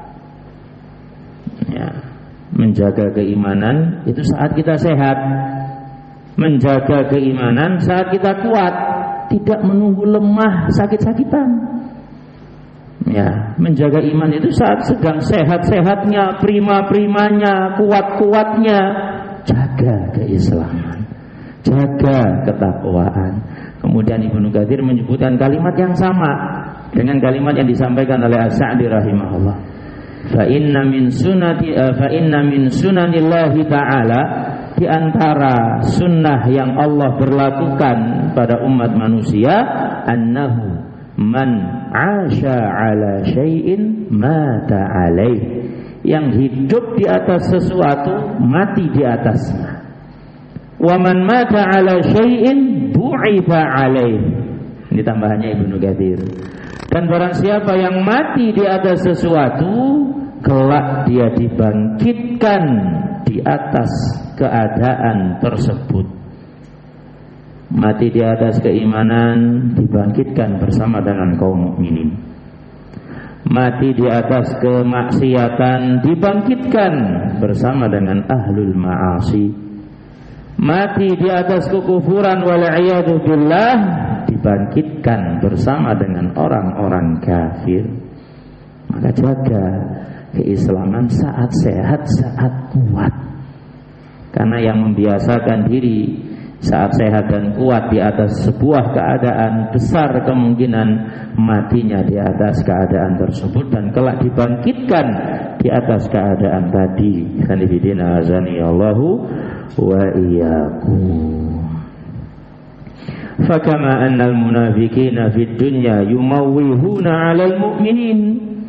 Ya, menjaga keimanan itu saat kita sehat, menjaga keimanan saat kita kuat, tidak menunggu lemah sakit-sakitan. Ya, menjaga iman itu saat sedang sehat-sehatnya, prima-primanya, kuat-kuatnya. Jaga keislaman, jaga ketakwaan. Kemudian Ibnu Katsir menyebutkan kalimat yang sama dengan kalimat yang disampaikan oleh As-Sa'di rahimahullah. Fa inna min sunnati fa inna min sunanillahi ta'ala, di antara sunnah yang Allah berlakukan pada umat manusia, annahu man 'asha 'ala syai'in mata 'alaih, yang hidup di atas sesuatu mati di atasnya. Wa man mata 'ala syai'in bu'itha 'alaih. Ini tambahannya Ibnu Katsir. Dan barang siapa yang mati di atas sesuatu, kelak dia dibangkitkan di atas keadaan tersebut. Mati di atas keimanan, dibangkitkan bersama dengan kaum mukminin. Mati di atas kemaksiatan, dibangkitkan bersama dengan ahlul ma'asi. Mati di atas kekufuran wal'iyadu billah, dibangkitkan bersama dengan orang-orang kafir. Maka jaga keislaman saat sehat, saat kuat. Karena yang membiasakan diri saat sehat dan kuat di atas sebuah keadaan, besar kemungkinan matinya di atas keadaan tersebut dan kelak dibangkitkan di atas keadaan tadi. Khanifidina azani Allahu wa iyyakum. Fakama annal munafiqina fid dunya yumawwihuna 'alal mu'minin,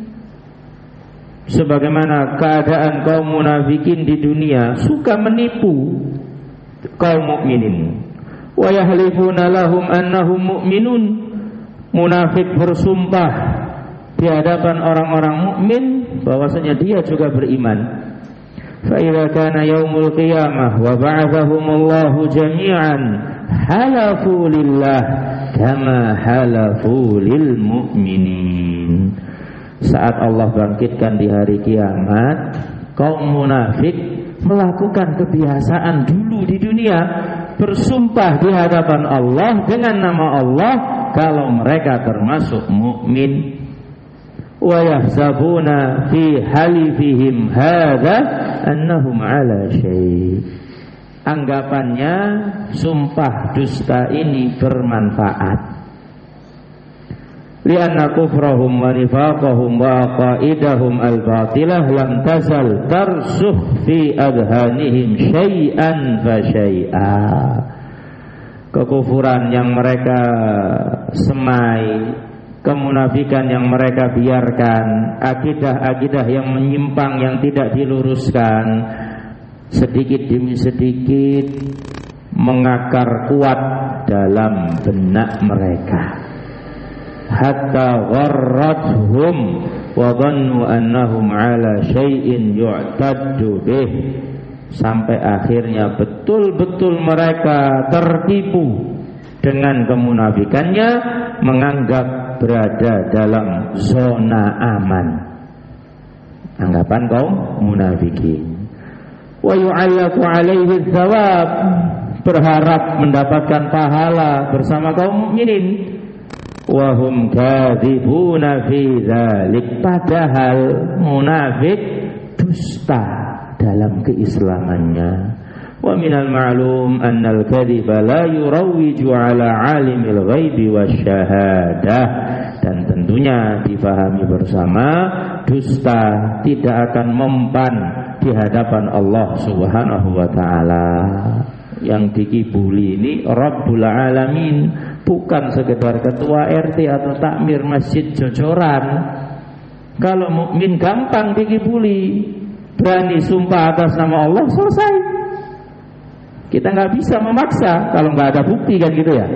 sebagaimana keadaan kaum munafikin di dunia suka menipu kaum mukminin. Wa yahlifuna lahum annahum mu'minun, munafik bersumpah di hadapan orang-orang mukmin bahwasanya dia juga beriman. Fa idza kana yaumul qiyamah wa ba'athahumullahu jami'an halafu lillah kama halafu lil mu'minin. Saat Allah bangkitkan di hari kiamat, kaum munafik melakukan kebiasaan dulu di dunia, bersumpah di hadapan Allah dengan nama Allah kalau mereka termasuk mukmin. Wa yahsabuna fi halifihim hadza annahum ala syai'. Anggapannya sumpah dusta ini bermanfaat. Lianna kufrahum wa nifaqahum wa aqaidahum al-batilah lam tazal tarsuh fi adhanihim syai'an fa syai'a. Kekufuran yang mereka semai, kemunafikan yang mereka biarkan, akidah-akidah yang menyimpang yang tidak diluruskan, sedikit demi sedikit mengakar kuat dalam benak mereka. Hatta gharrathum wa dhannu annahum ala syai'in yu'taddu bih, sampai akhirnya betul-betul mereka tertipu dengan kemunafikannya, menganggap berada dalam zona aman. Anggapan kaum munafikin. Wa yu'allaqu alaihi tsawab, berharap mendapatkan pahala bersama kaum mukminin. Wa hum kadzibuna fi dzalik, padahal munafik dusta dalam keislamannya. Wa minal ma'lum annal kadhiba la yurawwiju ala alimil ghaibi wasyahadah, dan tentunya difahami bersama dusta tidak akan mempan di hadapan Allah Subhanahu wa taala. Yang dikibuli ini Rabbul Alamin, bukan sekedar ketua R T atau takmir masjid jojoran. Kalau mukmin gampang dikibuli, berani sumpah atas nama Allah, selesai. Kita nggak bisa memaksa kalau nggak ada bukti, kan gitu ya.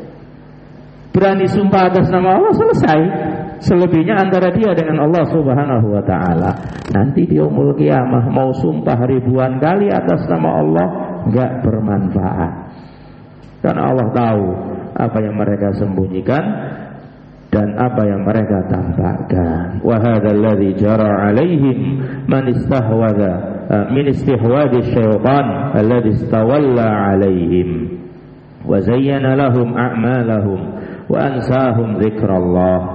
Berani sumpah atas nama Allah, selesai. Selebihnya antara dia dengan Allah Subhanahu wa taala. Nanti di yaumul qiyamah mau sumpah ribuan kali atas nama Allah enggak bermanfaat. Karena Allah tahu apa yang mereka sembunyikan dan apa yang mereka tampakkan. Wa hadzal ladzi jara 'alaihim man istahwadha min istihwadi syaitan alladzi istawalla 'alaihim wa zayyana lahum a'malahum wa ansahum dzikrallah.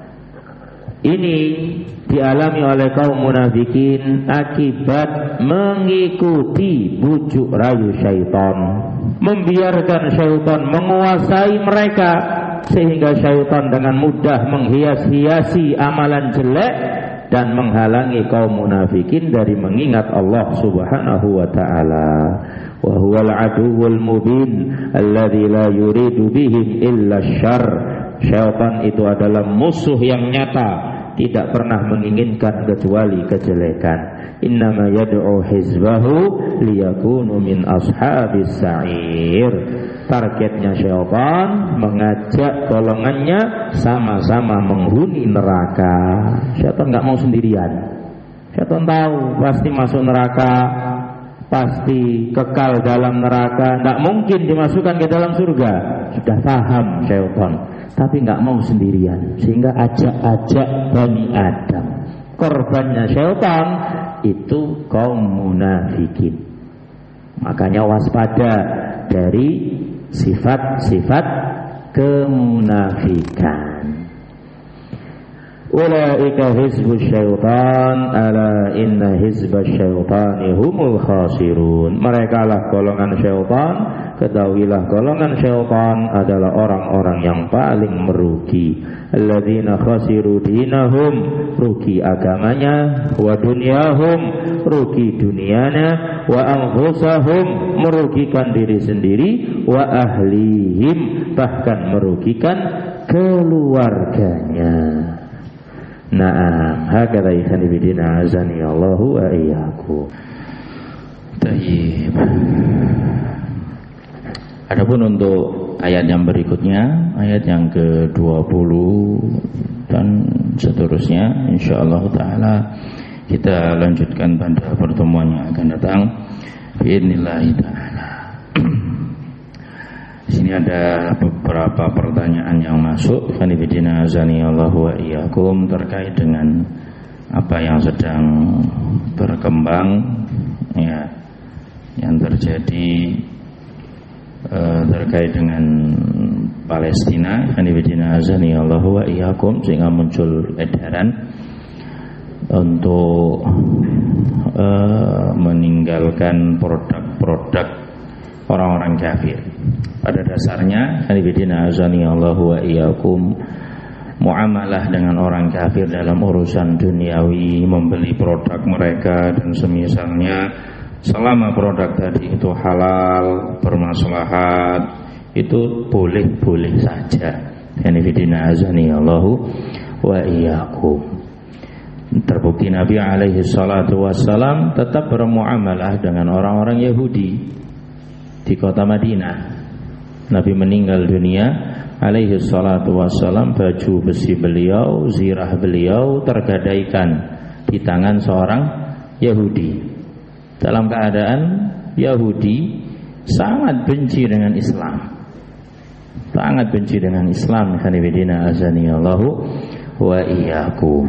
Ini dialami oleh kaum munafikin akibat mengikuti bujuk rayu syaitan, membiarkan syaitan menguasai mereka, sehingga syaitan dengan mudah menghias-hiasi amalan jelek dan menghalangi kaum munafikin dari mengingat Allah Subhanahu wa taala. Wa huwal aduwwul mubin alladzi la yuridu bihim illa syarr. Syaitan itu adalah musuh yang nyata, tidak pernah menginginkan kecuali kejelekan. Innama yad'u hizbahu liyakunu min ashabis sa'ir. Targetnya syaitan mengajak golongannya sama-sama menghuni neraka. Syaitan enggak mau sendirian. Syaitan tahu pasti masuk neraka, pasti kekal dalam neraka, enggak mungkin dimasukkan ke dalam surga. Sudah paham syaitan, tapi enggak mau sendirian, sehingga ajak-ajak Bani Adam. Korbannya syaitan itu kaum munafikin. Makanya waspada dari sifat-sifat kemunafikan. Ulaika hizbus syaitan ala inna hizbas syaitani humul khasirun. Mereka lah golongan syaitan, ketahuilah golongan syaitan adalah orang-orang yang paling merugi. Alladzina khasiru dinahum, rugi agamanya, wa dunyahum, rugi dunianya, wa anfusahum, merugikan diri sendiri, wa ahlihim, bahkan merugikan keluarganya. Naam, hakadha ikhwan fillah azani Allahu wa iyyakum. Tayyib. Adapun untuk ayat yang berikutnya, ayat yang ke dua puluh dan seterusnya, insyaallah taala kita lanjutkan pada pertemuan yang akan datang biidznillah taala. Di sini ada beberapa pertanyaan yang masuk, kanibidina azani Allahu wa iyyakum, terkait dengan apa yang sedang berkembang, ya, yang terjadi uh, terkait dengan Palestina, kanibidina azani Allahu wa iyyakum, sehingga muncul edaran untuk uh, meninggalkan produk-produk orang-orang kafir. Pada dasarnya, kanibidina azani Allahu wa iyyakum, muamalah dengan orang kafir dalam urusan duniawi, membeli produk mereka dan semisalnya, selama produk tadi itu halal, bermaslahat, itu boleh-boleh saja. Kanibidina azani Allahu wa iyyakum. Terbukti Nabi alaihi salatu wassalam tetap bermuamalah dengan orang-orang Yahudi di kota Madinah. Nabi meninggal dunia alaihi salatu wassalam, baju besi beliau, zirah beliau tergadaikan di tangan seorang Yahudi, dalam keadaan Yahudi sangat benci dengan Islam, sangat benci dengan Islam. Kanibidina azani Allahu wa iyyakum.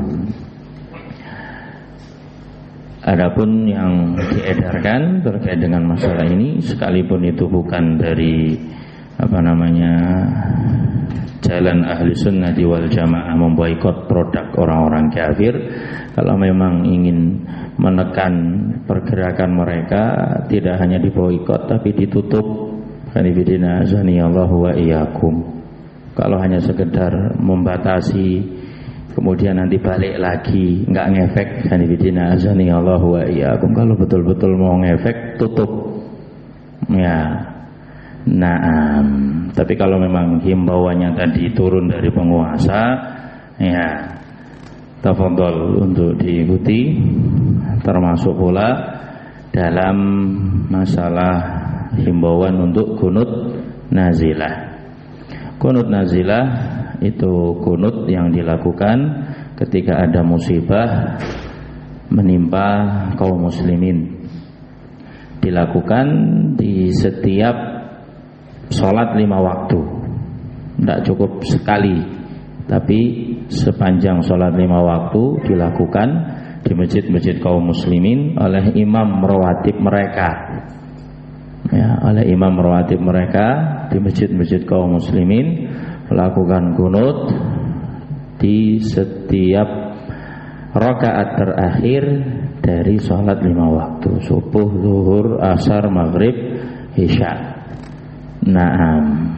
Adapun yang diedarkan terkait dengan masalah ini, sekalipun itu bukan dari apa namanya jalan ahli sunnati wal jamaah memboikot produk orang-orang kafir, kalau memang ingin menekan pergerakan mereka, tidak hanya diboikot tapi ditutup. Kanibidina azani Allahu wa iyyakum. Kalau hanya sekedar membatasi kemudian nanti balik lagi nggak ngefek, kanibidina azani Allahu wa iyyakum. Kalau betul-betul mau ngefek, tutup ya. Naam. Tapi kalau memang himbauannya tadi turun dari penguasa, ya tafadhol untuk diikuti. Termasuk pula dalam masalah himbauan untuk kunut nazilah. Kunut nazilah itu kunut yang dilakukan ketika ada musibah menimpa kaum muslimin. Dilakukan di setiap sholat lima waktu. Tidak cukup sekali, tapi sepanjang sholat lima waktu dilakukan di masjid-masjid kaum muslimin oleh imam rawatib mereka, ya, oleh imam rawatib mereka di masjid-masjid kaum muslimin melakukan kunut di setiap rakaat terakhir dari sholat lima waktu, subuh, zuhur, asar, maghrib, isya. Naam,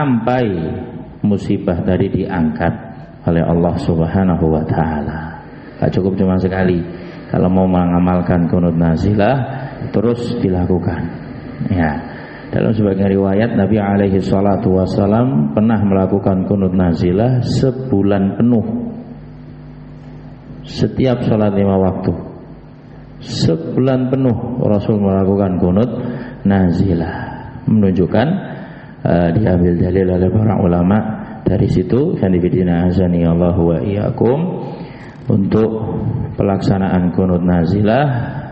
sampai musibah tadi diangkat oleh Allah Subhanahu wa taala. Gak cukup cuma sekali. Kalau mau mengamalkan kunut nazilah terus dilakukan. Ya. Dalam sebagian riwayat Nabi alaihi salatu wasallam pernah melakukan kunut nazilah sebulan penuh. Setiap sholat lima waktu. Sebulan penuh Rasul melakukan kunut nazilah. Menunjukkan uh, diambil dalil oleh para ulama dari situ kanifidina azani Allah wa iyyakum untuk pelaksanaan kunut nazilah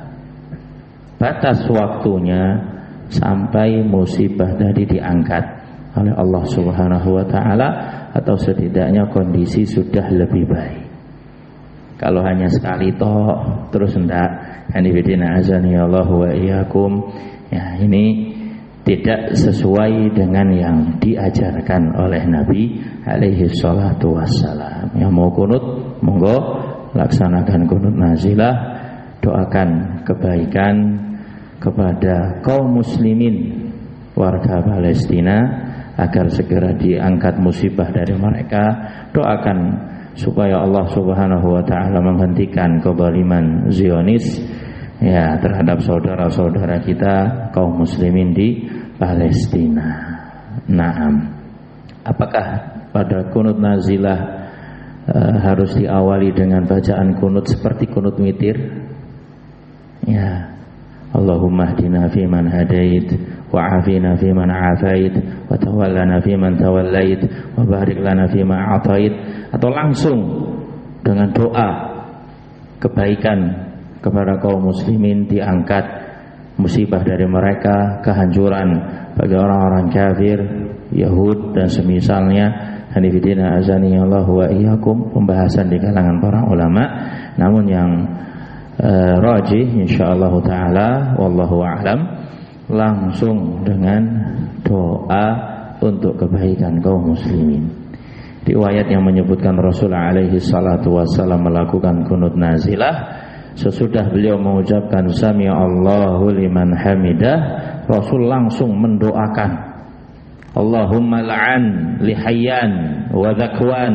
batas waktunya sampai musibah tadi diangkat oleh Allah Subhanahu wa taala atau setidaknya kondisi sudah lebih baik. Kalau hanya sekali toh terus hendak kanifidina azani Allah wa iyyakum, ya ini tidak sesuai dengan yang diajarkan oleh Nabi alaihi salatu wassalam. Yang mau kunut, monggo laksanakan kunut nazilah, doakan kebaikan kepada kaum muslimin warga Palestina agar segera diangkat musibah dari mereka. Doakan supaya Allah Subhanahu wa taala menghentikan kezaliman Zionis ya terhadap saudara-saudara kita kaum muslimin di Palestina. Naam. Apakah pada kunut nazilah uh, harus diawali dengan bacaan kunut seperti kunut witir? Ya. Allahumma hdina fi man hadait wa afina fi man afait wa tawallana fi man tawallait wa barik lana fi ma atait, atau langsung dengan doa kebaikan kepada kaum muslimin, diangkat musibah dari mereka, kehancuran bagi orang-orang kafir, Yahud dan semisalnya. Hanifidina azani Allah wa iyyakum, pembahasan di kalangan para ulama. Namun yang uh, rajih insyaallah taala wallahu a'lam, langsung dengan doa untuk kebaikan kaum muslimin. Riwayat yang menyebutkan Rasul alaihi salatu wasallam melakukan kunut nazilah sesudah beliau mengucapkan sami Allahu liman hamidah, Rasul langsung mendoakan Allahumma la'an lihayyan wa dhakwan,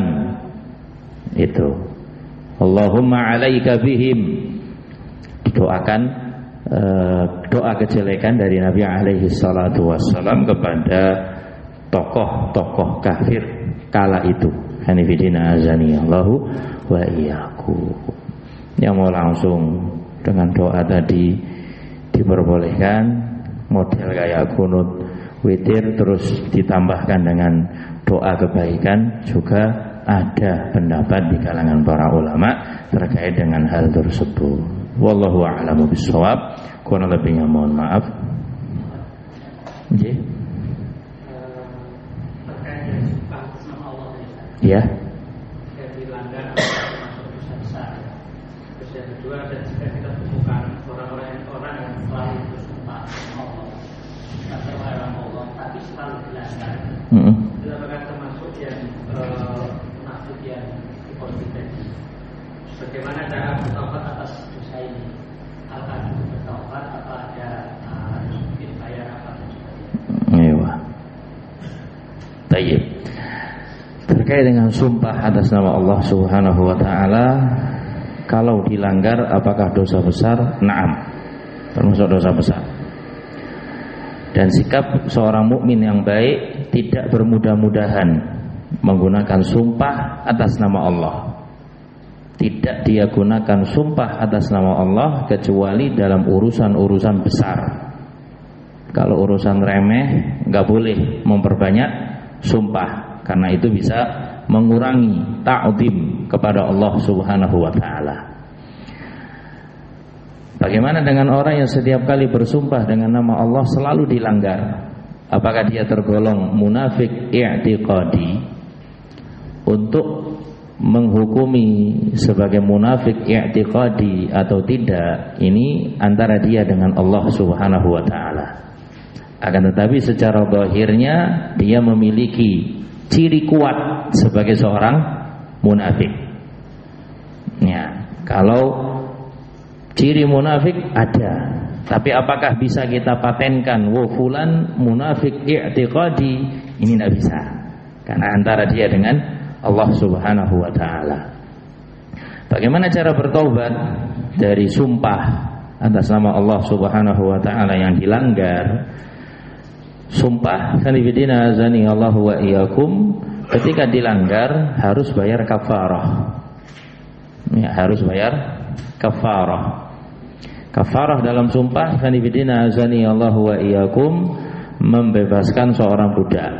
itu Allahumma alaika bihim, didoakan uh, doa kejelekan dari Nabi alaihi salatu wassalam kepada tokoh-tokoh kafir kala itu. Hanifidina azani Allahu wa iyyakum. Yang mau langsung dengan doa tadi diperbolehkan, model kayak kunut witir terus ditambahkan dengan doa kebaikan, juga ada pendapat di kalangan para ulama terkait dengan hal tersebut. Wallahu a'lamu bishawab. Kurang lebihnya mohon maaf. Nggih. Ya. Dan jika kita temukan orang-orang orang yang selalu bersumpah Allah, terlarang Allah, tapi selalu dilanggar, mm-hmm. itu apakah termasuk yang munafik uh, yang hipotetis? Bagaimana cara bertaubat atas dosa ini? Apakah cukup bertaubat atau ada uh, mungkin bayar apa dan sebagainya? Iya. Baik. Terkait dengan sumpah atas nama Allah Subhanahu wa taala, kalau dilanggar apakah dosa besar? Naam, termasuk dosa besar. Dan sikap seorang mukmin yang baik tidak bermudah-mudahan menggunakan sumpah atas nama Allah. Tidak dia gunakan sumpah atas nama Allah kecuali dalam urusan-urusan besar. Kalau urusan remeh enggak boleh memperbanyak sumpah, karena itu bisa mengurangi ta'zim kepada Allah Subhanahu wa taala. Bagaimana dengan orang yang setiap kali bersumpah dengan nama Allah selalu dilanggar? Apakah dia tergolong munafik i'tiqadi? Untuk menghukumi sebagai munafik i'tiqadi atau tidak, ini antara dia dengan Allah Subhanahu wa taala. Akan tetapi secara zahirnya dia memiliki ciri kuat sebagai seorang munafik. Ya, kalau ciri munafik ada, tapi apakah bisa kita patenkan wa fulan munafik i'tiqadi? Ini tidak bisa, karena antara dia dengan Allah Subhanahu wa taala. Bagaimana cara bertaubat dari sumpah atas nama Allah Subhanahu wa taala yang dilanggar? Sumpah sanibidina azani Allahu wa iyyakum, ketika dilanggar harus bayar kafarah. Ya, harus bayar kafarah. Kafarah dalam sumpah sanibidina azani Allahu wa iyyakum membebaskan seorang budak.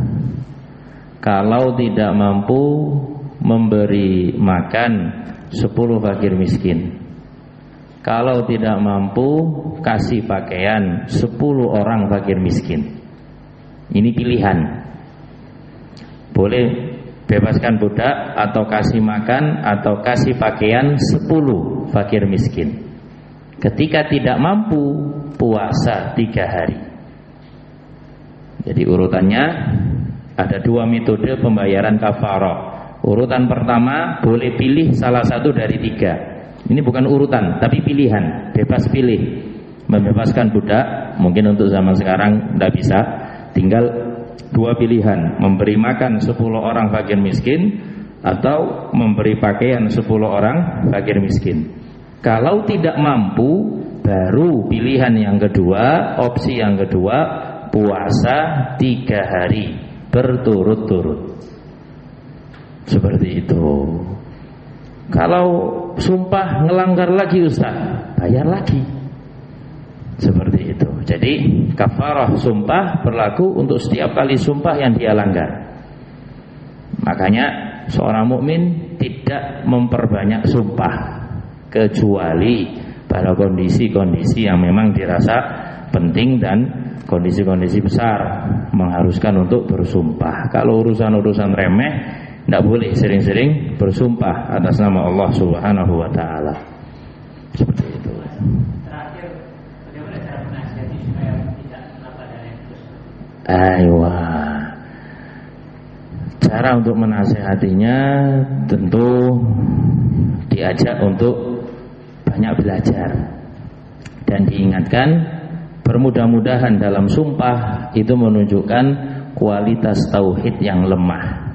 Kalau tidak mampu memberi makan sepuluh fakir miskin. Kalau tidak mampu kasih pakaian sepuluh orang fakir miskin. Ini pilihan. Boleh bebaskan budak atau kasih makan atau kasih pakaian sepuluh fakir miskin. Ketika tidak mampu, puasa tiga hari. Jadi urutannya ada dua metode pembayaran kafarah. Urutan pertama boleh pilih salah satu dari tiga. Ini bukan urutan tapi pilihan, bebas pilih. Membebaskan budak mungkin untuk zaman sekarang tidak bisa. Tinggal dua pilihan, memberi makan sepuluh orang fakir miskin atau memberi pakaian sepuluh orang fakir miskin. Kalau tidak mampu, baru pilihan yang kedua, opsi yang kedua, puasa tiga hari berturut-turut. Seperti itu. Kalau sumpah ngelanggar lagi Ustaz, bayar lagi. Seperti itu. Jadi kafarah sumpah berlaku untuk setiap kali sumpah yang dia langgar. Makanya seorang mukmin tidak memperbanyak sumpah kecuali pada kondisi-kondisi yang memang dirasa penting dan kondisi-kondisi besar mengharuskan untuk bersumpah. Kalau urusan-urusan remeh tidak boleh sering-sering bersumpah atas nama Allah Subhanahu wa taala. Seperti itu. Aywa. Cara untuk menasehatinya tentu diajak untuk banyak belajar dan diingatkan, bermudah-mudahan dalam sumpah itu menunjukkan kualitas tauhid yang lemah.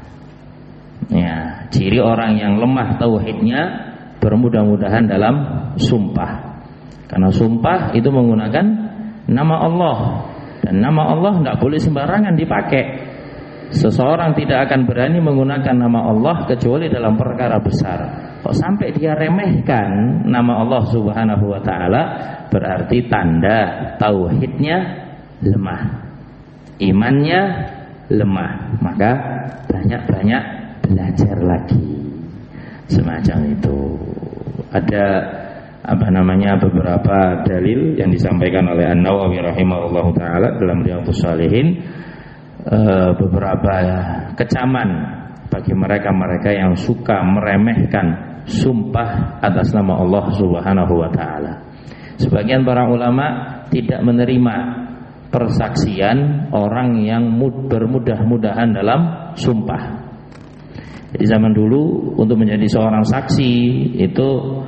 Ya, ciri orang yang lemah tauhidnya bermudah-mudahan dalam sumpah. Karena sumpah itu menggunakan nama Allah. Dan nama Allah tidak boleh sembarangan dipakai. Seseorang tidak akan berani menggunakan nama Allah kecuali dalam perkara besar. Kok sampai dia remehkan nama Allah Subhanahu wa taala, berarti tanda tauhidnya lemah, imannya lemah. Maka banyak-banyak belajar lagi. Semacam itu. Ada apa namanya beberapa dalil yang disampaikan oleh An-Nawawi rahimahullahu taala dalam Riyadhus Shalihin, e, beberapa kecaman bagi mereka-mereka yang suka meremehkan sumpah atas nama Allah Subhanahu wa taala. Sebagian para ulama tidak menerima persaksian orang yang bermudah-mudahan dalam sumpah. Jadi zaman dulu untuk menjadi seorang saksi itu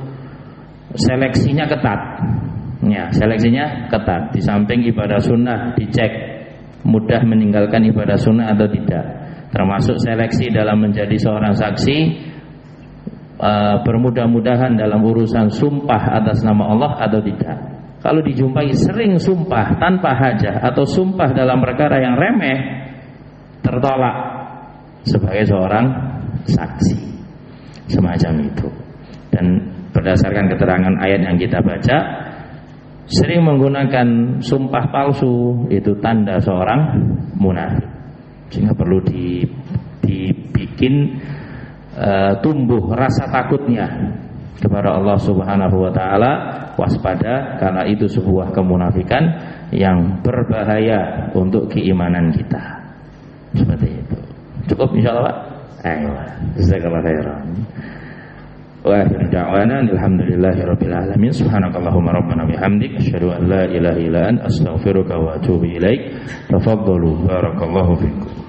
seleksinya ketat, ya seleksinya ketat. Di samping ibadah sunnah dicek mudah meninggalkan ibadah sunnah atau tidak. Termasuk seleksi dalam menjadi seorang saksi, uh, bermudah-mudahan dalam urusan sumpah atas nama Allah atau tidak. Kalau dijumpai sering sumpah tanpa hajah atau sumpah dalam perkara yang remeh, tertolak sebagai seorang saksi. Semacam itu. Dan berdasarkan keterangan ayat yang kita baca, sering menggunakan sumpah palsu itu tanda seorang munafik. Sehingga perlu di, dibikin uh, tumbuh rasa takutnya kepada Allah Subhanahu wa taala, waspada karena itu sebuah kemunafikan yang berbahaya untuk keimanan kita. Seperti itu. Cukup insyaallah, Pak. Ayo. Jazakallahu khairan. Wa akhiru da'wana alhamdulillahirabbil alamin. Subhanakallahumma rabbana bihamdik asyhadu an la ilaha illa anta astaghfiruka wa atubu ilaik. Tafadhalu barakallahu fikum.